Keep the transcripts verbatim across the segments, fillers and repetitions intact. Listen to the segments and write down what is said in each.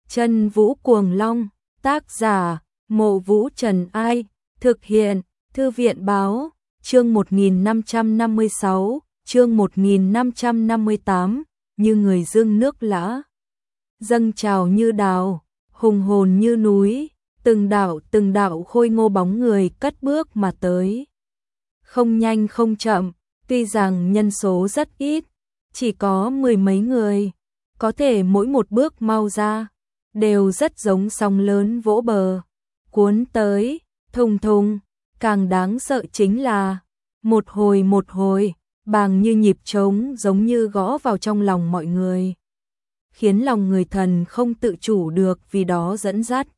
Chân Vũ Cuồng Long, tác giả, Mộ Vũ Trần Ai, thực hiện, Thư viện Báo, chương một nghìn năm trăm năm mươi sáu, chương một nghìn năm trăm năm mươi tám, như người dưng nước lã. Dâng trào như đào, hùng hồn như núi, từng đạo từng đạo khôi ngô bóng người cất bước mà tới. Không nhanh không chậm, tuy rằng nhân số rất ít, chỉ có mười mấy người, có thể mỗi một bước mau ra, đều rất giống sóng lớn vỗ bờ, cuốn tới, thùng thùng, càng đáng sợ chính là, một hồi một hồi, bàng như nhịp trống giống như gõ vào trong lòng mọi người, khiến lòng người thần không tự chủ được vì đó dẫn dắt.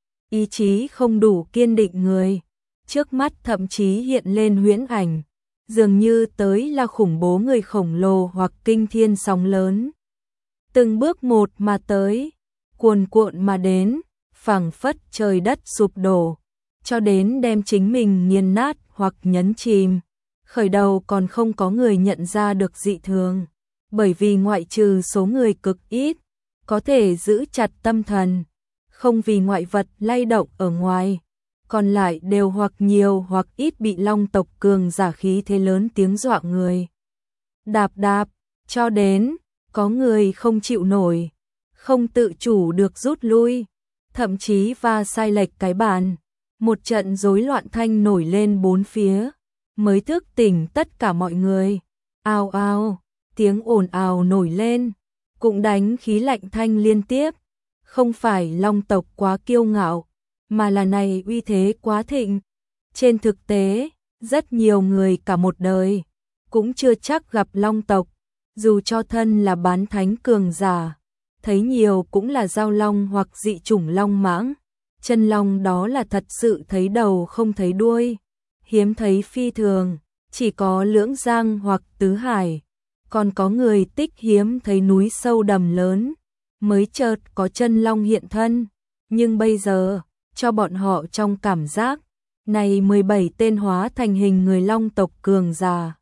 Ý chí không đủ kiên định người, trước mắt thậm chí hiện lên huyễn ảnh, dường như tới là khủng bố người khổng lồ hoặc kinh thiên sóng lớn. Từng bước một mà tới, cuồn cuộn mà đến, phảng phất trời đất sụp đổ, cho đến đem chính mình nghiền nát hoặc nhấn chìm. Khởi đầu còn không có người nhận ra được dị thường, bởi vì ngoại trừ số người cực ít, có thể giữ chặt tâm thần, không vì ngoại vật lay động ở ngoài, còn lại đều hoặc nhiều hoặc ít bị long tộc cường giả khí thế lớn tiếng dọa người. Đạp đạp, cho đến, có người không chịu nổi, không tự chủ được rút lui, thậm chí va sai lệch cái bàn. Một trận rối loạn thanh nổi lên bốn phía, mới thức tỉnh tất cả mọi người. Ào ào, tiếng ồn ào nổi lên, cũng đánh khí lạnh thanh liên tiếp. Không phải long tộc quá kiêu ngạo, mà là này uy thế quá thịnh. Trên thực tế, rất nhiều người cả một đời, cũng chưa chắc gặp long tộc, dù cho thân là bán thánh cường giả, thấy nhiều cũng là giao long hoặc dị chủng long mãng. Chân long đó là thật sự thấy đầu không thấy đuôi, hiếm thấy phi thường, chỉ có Lưỡng Giang hoặc Tứ Hải, còn có người tích hiếm thấy núi sâu đầm lớn, mới chợt có chân long hiện thân, nhưng bây giờ, cho bọn họ trong cảm giác, này mười bảy tên hóa thành hình người long tộc cường giả.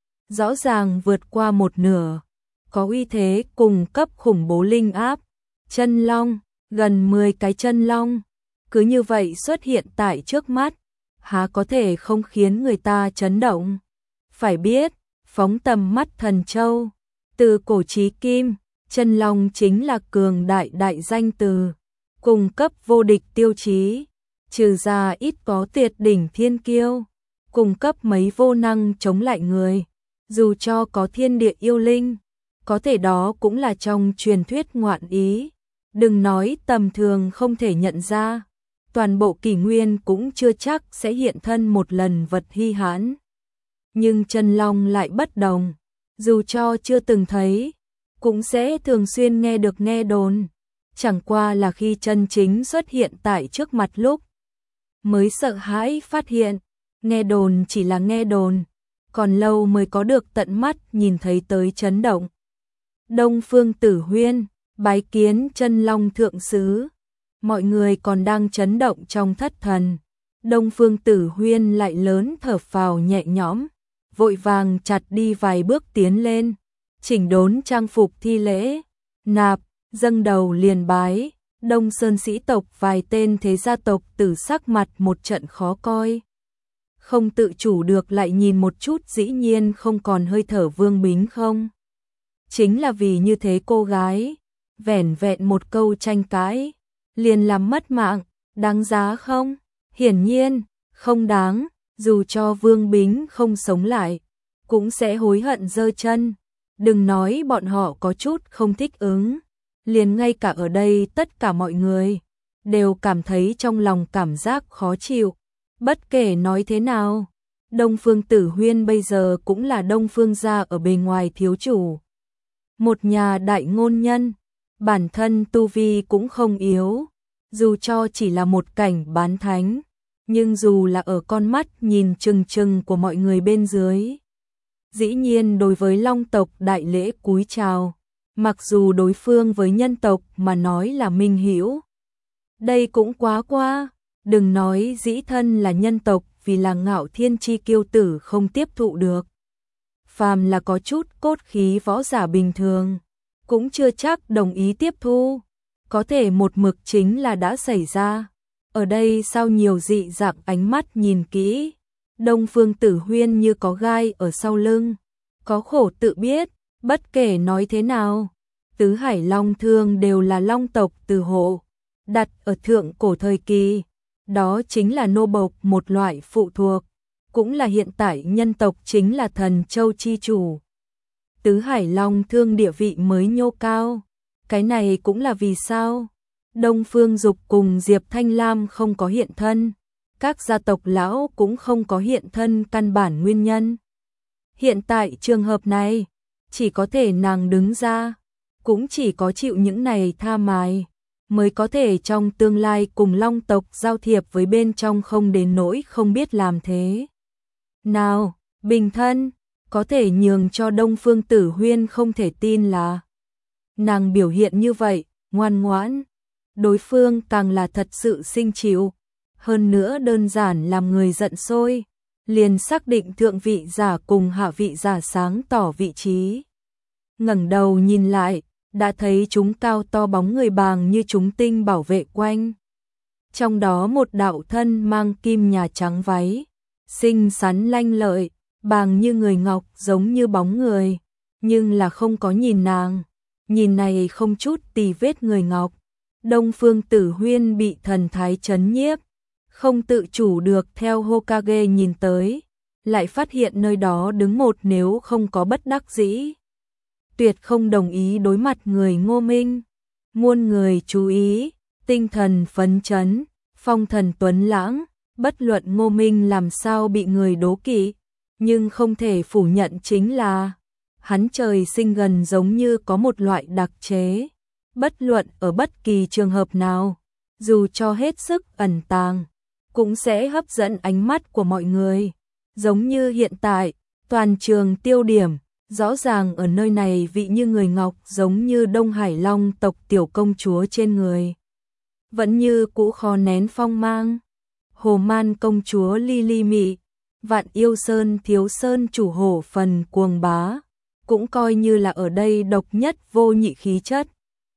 Rõ ràng vượt qua một nửa, có uy thế cùng cấp khủng bố linh áp, chân long, gần mười cái chân long. Cứ như vậy xuất hiện tại trước mắt, há có thể không khiến người ta chấn động. Phải biết, phóng tầm mắt thần châu, từ cổ chí kim, chân long chính là cường đại đại danh từ, cùng cấp vô địch tiêu chí, trừ ra ít có tuyệt đỉnh thiên kiêu, cùng cấp mấy vô năng chống lại người, dù cho có thiên địa yêu linh, có thể đó cũng là trong truyền thuyết ngoạn ý, đừng nói tầm thường không thể nhận ra. Toàn bộ kỷ nguyên cũng chưa chắc sẽ hiện thân một lần vật hy hãn. Nhưng chân long lại bất đồng, dù cho chưa từng thấy, cũng sẽ thường xuyên nghe được nghe đồn, chẳng qua là khi chân chính xuất hiện tại trước mặt lúc, mới sợ hãi phát hiện, nghe đồn chỉ là nghe đồn, còn lâu mới có được tận mắt nhìn thấy tới chấn động. Đông Phương Tử Huyên, bái kiến chân long thượng sứ. Mọi người còn đang chấn động trong thất thần, Đông Phương Tử Huyên lại lớn thở phào nhẹ nhõm, vội vàng chặt đi vài bước tiến lên, chỉnh đốn trang phục thi lễ, nạp, dâng đầu liền bái. Đông Sơn sĩ tộc vài tên thế gia tộc tử sắc mặt một trận khó coi, không tự chủ được lại nhìn một chút, dĩ nhiên không còn hơi thở Vương Bính không. Chính là vì như thế cô gái, vẻn vẹn một câu tranh cãi liền làm mất mạng, đáng giá không? Hiển nhiên, không đáng, dù cho Vương Bính không sống lại, cũng sẽ hối hận giơ chân. Đừng nói bọn họ có chút không thích ứng, liền ngay cả ở đây tất cả mọi người đều cảm thấy trong lòng cảm giác khó chịu. Bất kể nói thế nào, Đông Phương Tử Huyên bây giờ cũng là Đông Phương gia ở bề ngoài thiếu chủ, một nhà đại ngôn nhân. Bản thân tu vi cũng không yếu, dù cho chỉ là một cảnh bán thánh, nhưng dù là ở con mắt nhìn chừng chừng của mọi người bên dưới, dĩ nhiên đối với long tộc đại lễ cúi chào, mặc dù đối phương với nhân tộc mà nói là minh hữu. Đây cũng quá qua, đừng nói dĩ thân là nhân tộc vì là ngạo thiên chi kiêu tử không tiếp thụ được. Phàm là có chút cốt khí võ giả bình thường, cũng chưa chắc đồng ý tiếp thu. có thể một mực chính là đã xảy ra. Ở đây sao nhiều dị dạng ánh mắt nhìn kỹ, Đông Phương Tử Huyên như có gai ở sau lưng, có khổ tự biết, bất kể nói thế nào. Tứ Hải Long Thương đều là long tộc Từ hộ, đặt ở thượng cổ thời kỳ, đó chính là nô bộc một loại phụ thuộc, cũng là hiện tại nhân tộc chính là thần châu chi chủ. Tứ Hải Long Thương địa vị mới nhô cao, cái này cũng là vì sao Đông Phương Dục cùng Diệp Thanh Lam không có hiện thân, các gia tộc lão cũng không có hiện thân căn bản nguyên nhân. Hiện tại trường hợp này, chỉ có thể nàng đứng ra, cũng chỉ có chịu những này tha mài, mới có thể trong tương lai cùng long tộc giao thiệp với bên trong không đến nỗi không biết làm thế. Nào, bình thân, có thể nhường cho Đông Phương Tử Huyên không thể tin là nàng biểu hiện như vậy, ngoan ngoãn, đối phương càng là thật sự sinh chịu, hơn nữa đơn giản làm người giận sôi, liền xác định thượng vị giả cùng hạ vị giả sáng tỏ vị trí. Ngẩng đầu nhìn lại, đã thấy chúng cao to bóng người bàng như chúng tinh bảo vệ quanh. Trong đó một đạo thân mang kim nhà trắng váy, xinh xắn lanh lợi, bàng như người ngọc giống như bóng người, nhưng là không có nhìn nàng, nhìn này không chút tì vết người ngọc. Đông Phương Tử Huyên bị thần thái chấn nhiếp, không tự chủ được theo Hokage nhìn tới, lại phát hiện nơi đó đứng một nếu không có bất đắc dĩ. Tuyệt không đồng ý đối mặt người Ngô Minh, muôn người chú ý, tinh thần phấn chấn, phong thần tuấn lãng, bất luận Ngô Minh làm sao bị người đố kỵ, nhưng không thể phủ nhận chính là hắn trời sinh gần giống như có một loại đặc chế, bất luận ở bất kỳ trường hợp nào, dù cho hết sức ẩn tàng, cũng sẽ hấp dẫn ánh mắt của mọi người, giống như hiện tại, toàn trường tiêu điểm rõ ràng ở nơi này vị như người ngọc giống như Đông Hải Long tộc tiểu công chúa trên người. Vẫn như cũ khó nén phong mang. Hồ Man công chúa Lily Mị, Vạn Yêu Sơn Thiếu Sơn chủ hổ phần cuồng bá, cũng coi như là ở đây độc nhất vô nhị khí chất.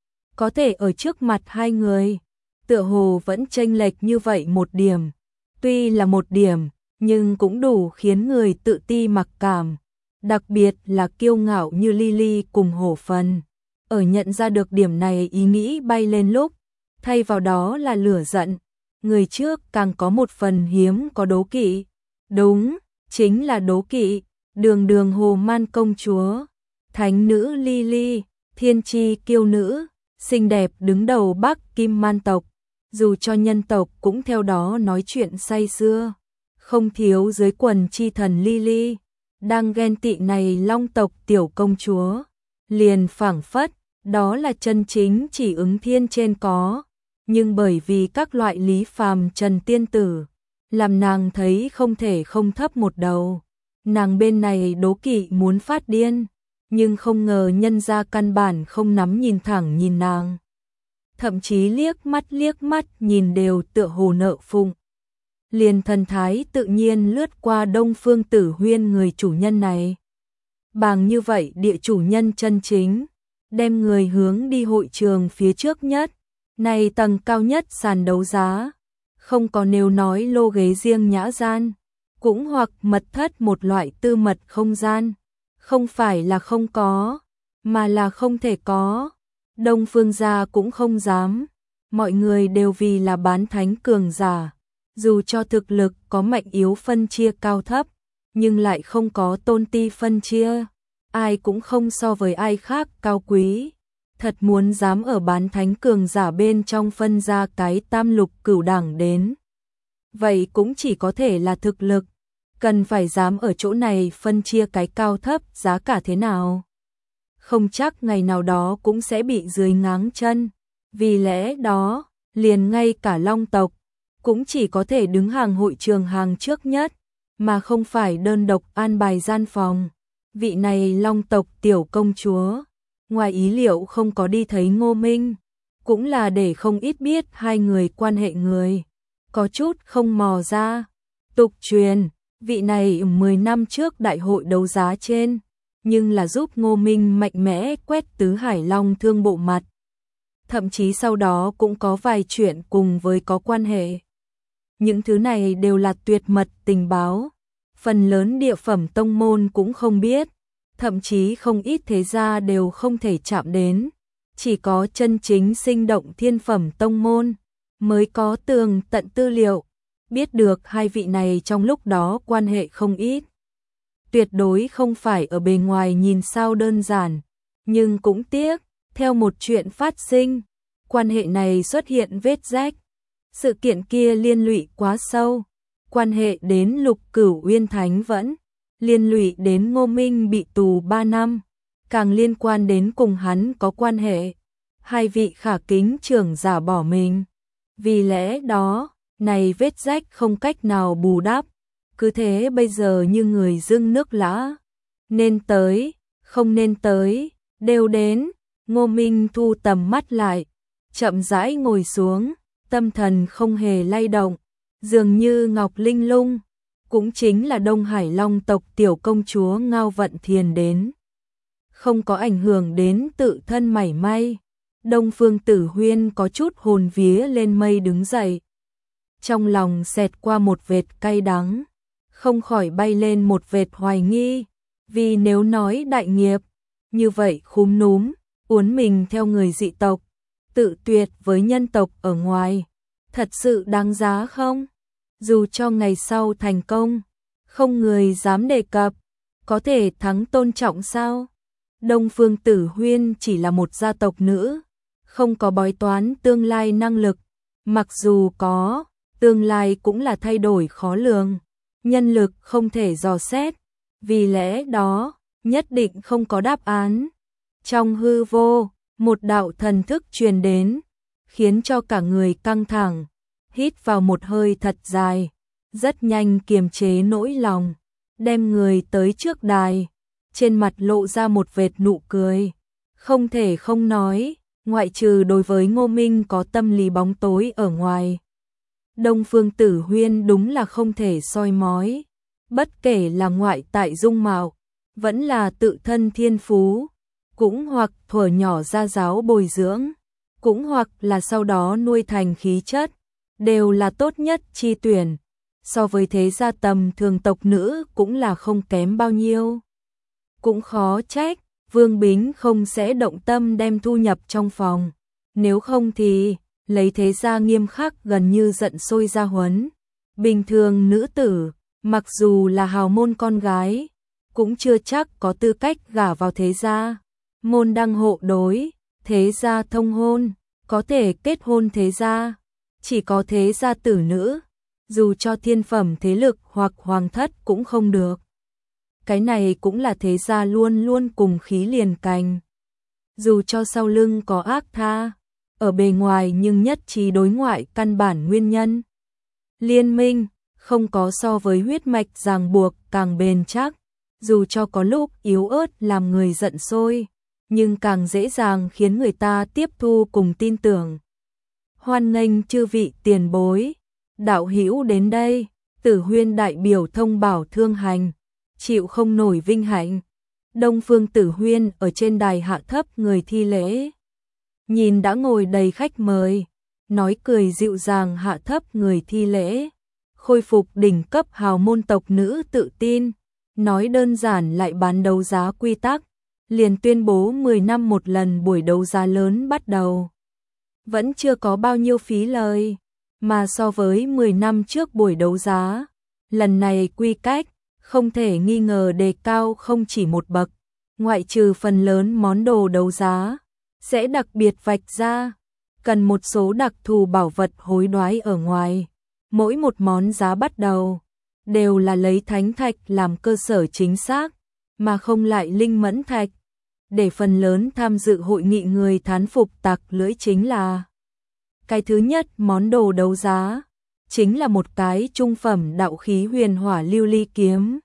Có thể ở trước mặt hai người, tựa hồ vẫn chênh lệch như vậy một điểm. Tuy là một điểm, nhưng cũng đủ khiến người tự ti mặc cảm. Đặc biệt là kiêu ngạo như Lily cùng hổ phần. Ở nhận ra được điểm này ý nghĩ bay lên lúc, thay vào đó là lửa giận. Người trước càng có một phần hiếm có đố kỵ. Đúng, chính là đố kỵ. Đường đường Hồ Man công chúa, thánh nữ Lily, thiên chi kiêu nữ, xinh đẹp đứng đầu Bắc Kim Man tộc. Dù cho nhân tộc cũng theo đó nói chuyện say sưa. Không thiếu dưới quần chi thần Lily. Đang ghen tị này long tộc tiểu công chúa, liền phảng phất, đó là chân chính chỉ ứng thiên trên có, nhưng bởi vì các loại lý phàm trần tiên tử, làm nàng thấy không thể không thấp một đầu. Nàng bên này đố kỵ muốn phát điên, nhưng không ngờ nhân gia căn bản không nắm nhìn thẳng nhìn nàng. Thậm chí liếc mắt liếc mắt nhìn đều tựa hồ nợ phụng. Liền thần thái tự nhiên lướt qua Đông Phương Tử Huyên người chủ nhân này. Bàng như vậy địa chủ nhân chân chính, đem người hướng đi hội trường phía trước nhất, này tầng cao nhất sàn đấu giá, không có nêu nói lô ghế riêng nhã gian, cũng hoặc mật thất một loại tư mật không gian, không phải là không có, mà là không thể có. Đông Phương gia cũng không dám, mọi người đều vì là bán thánh cường giả. Dù cho thực lực có mạnh yếu phân chia cao thấp, nhưng lại không có tôn ti phân chia, ai cũng không so với ai khác cao quý. Thật muốn dám ở bán thánh cường giả bên trong phân ra cái tam lục cửu đẳng đến. Vậy cũng chỉ có thể là thực lực, cần phải dám ở chỗ này phân chia cái cao thấp giá cả thế nào. Không chắc ngày nào đó cũng sẽ bị dưới ngáng chân, vì lẽ đó, liền ngay cả long tộc, cũng chỉ có thể đứng hàng hội trường hàng trước nhất, mà không phải đơn độc an bài gian phòng. Vị này long tộc tiểu công chúa, ngoài ý liệu không có đi thấy Ngô Minh, cũng là để không ít biết hai người quan hệ người, có chút không mò ra. Tục truyền, vị này mười năm trước đại hội đấu giá trên, nhưng là giúp Ngô Minh mạnh mẽ quét tứ hải long thương bộ mặt. thậm chí sau đó cũng có vài chuyện cùng với có quan hệ. Những thứ này đều là tuyệt mật tình báo, phần lớn địa phẩm tông môn cũng không biết, thậm chí không ít thế gia đều không thể chạm đến, chỉ có chân chính sinh động thiên phẩm tông môn mới có tường tận tư liệu, biết được hai vị này trong lúc đó quan hệ không ít. Tuyệt đối không phải ở bề ngoài nhìn sao đơn giản, nhưng cũng tiếc, theo một chuyện phát sinh, quan hệ này xuất hiện vết rách. Sự kiện kia liên lụy quá sâu, quan hệ đến Lục Cửu Uyên Thánh Vẫn, liên lụy đến Ngô Minh bị tù ba năm, càng liên quan đến cùng hắn có quan hệ. Hai vị khả kính trưởng giả bỏ mình. Vì lẽ đó, này vết rách không cách nào bù đắp, cứ thế bây giờ như người dưng nước lã. Nên tới, không nên tới, đều đến. Ngô Minh thu tầm mắt lại, chậm rãi ngồi xuống, tâm thần không hề lay động, dường như ngọc linh lung, cũng chính là Đông Hải Long tộc tiểu công chúa Ngao Vận Thiền đến. Không có ảnh hưởng đến tự thân mảy may. Đông Phương Tử Huyên có chút hồn vía lên mây đứng dậy. Trong lòng xẹt qua một vệt cay đắng, không khỏi bay lên một vệt hoài nghi, vì nếu nói đại nghiệp, như vậy khúm núm, uốn mình theo người dị tộc, tự tuyệt với nhân tộc ở ngoài, thật sự đáng giá không? Dù cho ngày sau thành công, không người dám đề cập, có thể thắng tôn trọng sao? Đông Phương Tử Huyên chỉ là một gia tộc nữ, không có bói toán tương lai năng lực, mặc dù có, tương lai cũng là thay đổi khó lường, nhân lực không thể dò xét, vì lẽ đó, nhất định không có đáp án. Trong hư vô, một đạo thần thức truyền đến, khiến cho cả người căng thẳng, hít vào một hơi thật dài, rất nhanh kiềm chế nỗi lòng, đem người tới trước đài, trên mặt lộ ra một vệt nụ cười, không thể không nói, ngoại trừ đối với Ngô Minh có tâm lý bóng tối ở ngoài. Đông Phương Tử Huyên đúng là không thể soi mói, bất kể là ngoại tại dung mạo, vẫn là tự thân thiên phú, cũng hoặc thuở nhỏ gia giáo bồi dưỡng, cũng hoặc là sau đó nuôi thành khí chất, đều là tốt nhất chi tuyển, so với thế gia tầm thường tộc nữ cũng là không kém bao nhiêu. Cũng khó trách, Vương Bính không sẽ động tâm đem thu nhập trong phòng, nếu không thì lấy thế gia nghiêm khắc gần như giận sôi ra huấn. Bình thường nữ tử, mặc dù là hào môn con gái, cũng chưa chắc có tư cách gả vào thế gia. Môn đăng hộ đối, thế gia thông hôn, có thể kết hôn thế gia, chỉ có thế gia tử nữ, dù cho thiên phẩm thế lực hoặc hoàng thất cũng không được. Cái này cũng là thế gia luôn luôn cùng khí liền cành. Dù cho sau lưng có ác tha, ở bề ngoài nhưng nhất trí đối ngoại căn bản nguyên nhân. Liên minh, không có so với huyết mạch ràng buộc càng bền chắc, dù cho có lúc yếu ớt làm người giận sôi, nhưng càng dễ dàng khiến người ta tiếp thu cùng tin tưởng. Hoan nghênh chư vị tiền bối, đạo hữu đến đây, Tử Huyên đại biểu thông bảo thương hành, chịu không nổi vinh hạnh. Đông Phương Tử Huyên ở trên đài hạ thấp người thi lễ, nhìn đã ngồi đầy khách mời, nói cười dịu dàng hạ thấp người thi lễ, khôi phục đỉnh cấp hào môn tộc nữ tự tin, nói đơn giản lại bán đấu giá quy tắc, liền tuyên bố mười năm một lần buổi đấu giá lớn bắt đầu. Vẫn chưa có bao nhiêu phí lời, mà so với mười năm trước buổi đấu giá, lần này quy cách không thể nghi ngờ đề cao không chỉ một bậc, ngoại trừ phần lớn món đồ đấu giá sẽ đặc biệt vạch ra, cần một số đặc thù bảo vật hối đoái ở ngoài, mỗi một món giá bắt đầu đều là lấy thánh thạch làm cơ sở chính xác, mà không lại linh mẫn thạch. Để phần lớn tham dự hội nghị người thán phục tặc lưỡi chính là cái thứ nhất món đồ đấu giá, chính là một cái trung phẩm đạo khí huyền hỏa lưu ly kiếm.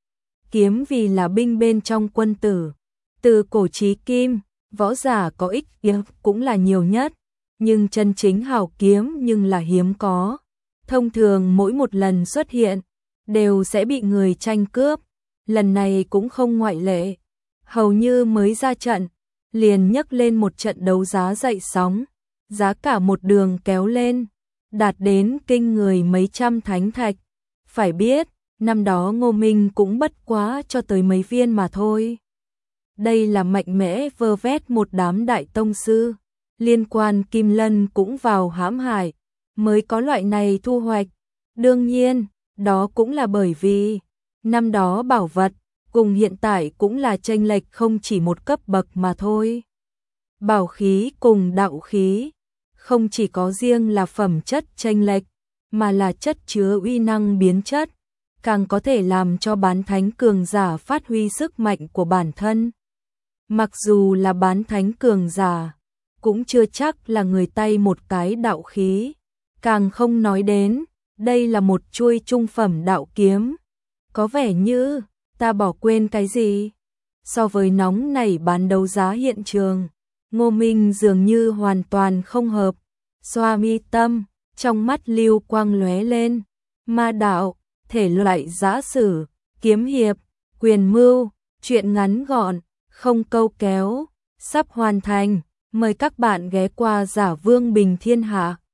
Kiếm vì là binh bên trong quân tử, từ cổ chí kim, võ giả có ích kiếm cũng là nhiều nhất, nhưng chân chính hảo kiếm nhưng là hiếm có. Thông thường mỗi một lần xuất hiện, đều sẽ bị người tranh cướp, lần này cũng không ngoại lệ. Hầu như mới ra trận, liền nhấc lên một trận đấu giá dậy sóng, giá cả một đường kéo lên, đạt đến kinh người mấy trăm thánh thạch. Phải biết, năm đó Ngô Minh cũng bất quá cho tới mấy viên mà thôi. Đây là mạnh mẽ vơ vét một đám đại tông sư, liên quan Kim Lân cũng vào hãm hại, mới có loại này thu hoạch. Đương nhiên, đó cũng là bởi vì năm đó bảo vật cùng hiện tại cũng là chênh lệch không chỉ một cấp bậc mà thôi. Bảo khí cùng đạo khí không chỉ có riêng là phẩm chất chênh lệch, mà là chất chứa uy năng biến chất, càng có thể làm cho bán thánh cường giả phát huy sức mạnh của bản thân. Mặc dù là bán thánh cường giả, cũng chưa chắc là người tay một cái đạo khí, càng không nói đến, đây là một chuôi trung phẩm đạo kiếm. Có vẻ như, ta bỏ quên cái gì? So với nóng nảy bán đấu giá hiện trường, Ngô Minh dường như hoàn toàn không hợp. Xoa mi tâm, trong mắt lưu quang lóe lên, ma đạo, thể loại giã sử, kiếm hiệp, quyền mưu, truyện ngắn gọn, không câu kéo, sắp hoàn thành, mời các bạn ghé qua Giả Vương Bình Thiên Hạ.